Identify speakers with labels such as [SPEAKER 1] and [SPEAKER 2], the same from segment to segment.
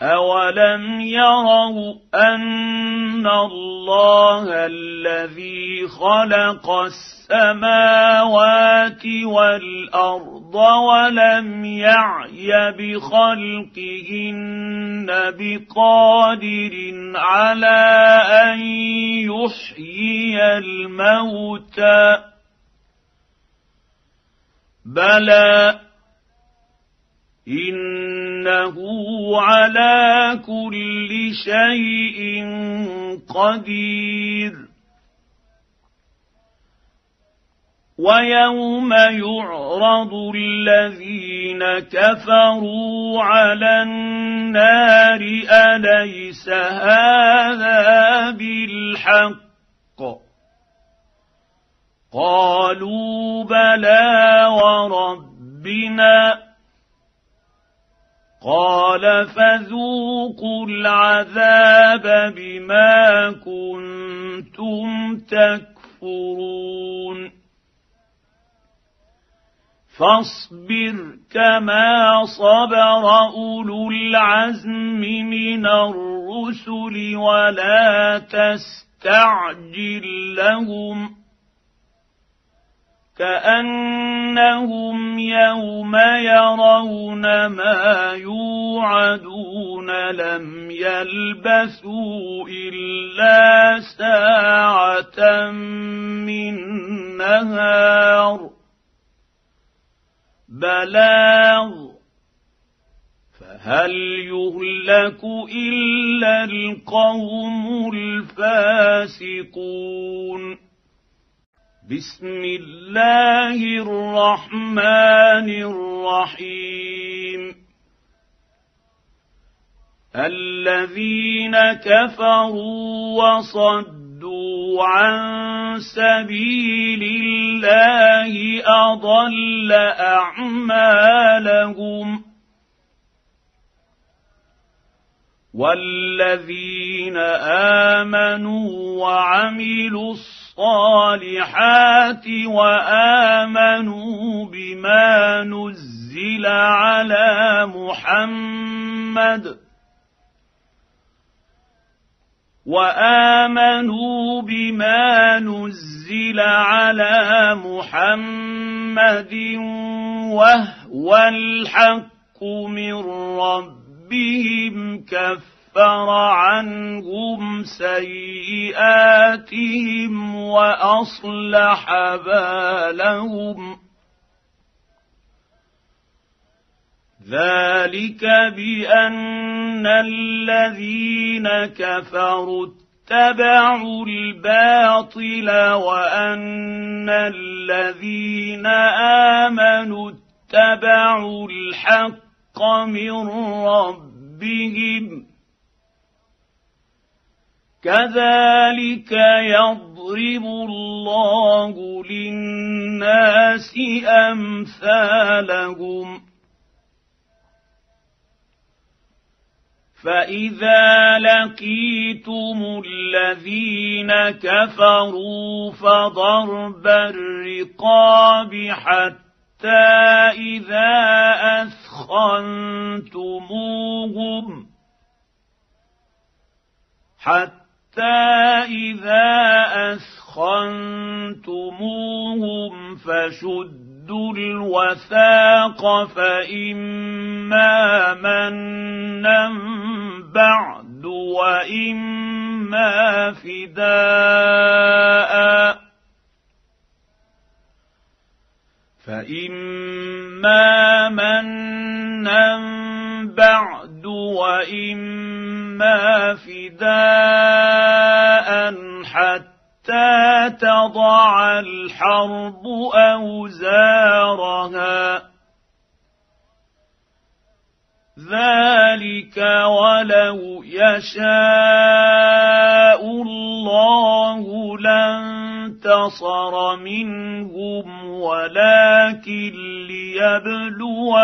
[SPEAKER 1] أولم يروا أن الله الذي خلق السماوات والأرض ولم يعي بخلقهن بقادر على أن يحيي الموتى بلى إنه على كل شيء قدير ويوم يعرض الذين كفروا على النار أليس هذا بالحق قالوا بلى وربنا قال فذوقوا العذاب بما كنتم تكفرون فاصبر كما صبر أولو العزم من الرسل ولا تستعجل لهم كأنهم يوم يرون ما يوعدون لم يلبثوا إلا ساعة من نهار بلاغ فهل يهلك إلا القوم الفاسقون بسم الله الرحمن الرحيم الذين كفروا وصدوا عن سبيل الله أضل أعمالهم والذين آمنوا وعملوا الصالحات وآمنوا بما نزل على محمد وهو الحق من ربهم كفر عنهم سيئاتهم وأصلح بالهم ذلك بأن الذين كفروا اتبعوا الباطل وأن الذين آمنوا اتبعوا الحق من ربهم كذلك يضرب الله للناس أمثالهم فإذا لقيتم الذين كفروا فضرب الرقاب حتى إذا أثخنتموهم فشدوا الوثاق فإما منا بعد وإما فداء حتى تضع الحرب أوزارها ذلك ولو يشاء الله لانتصر منهم ولكن ليبلو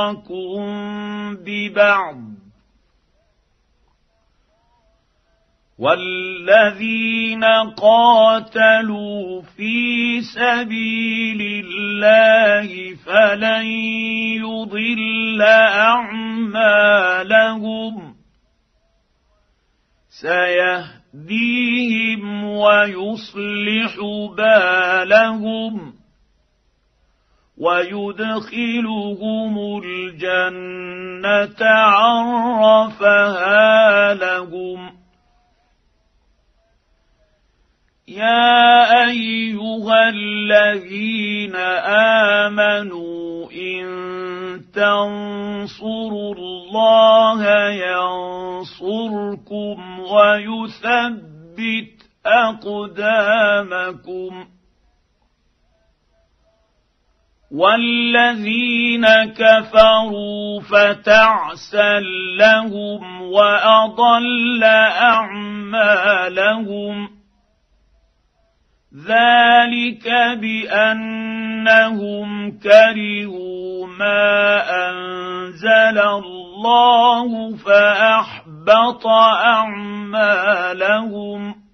[SPEAKER 1] بعضكم ببعض والذين قاتلوا في سبيل الله فلن يضل اعمالهم سيهديهم ويصلح بالهم ويدخلهم الجنه عرفها لهم. يا ايها الذين امنوا ان تنصروا الله ينصركم ويثبت اقدامكم. والذين كفروا فتعسا لهم واضل اعمالهم ذلك بانهم كرهوا ما انزل الله فاحبط اعمالهم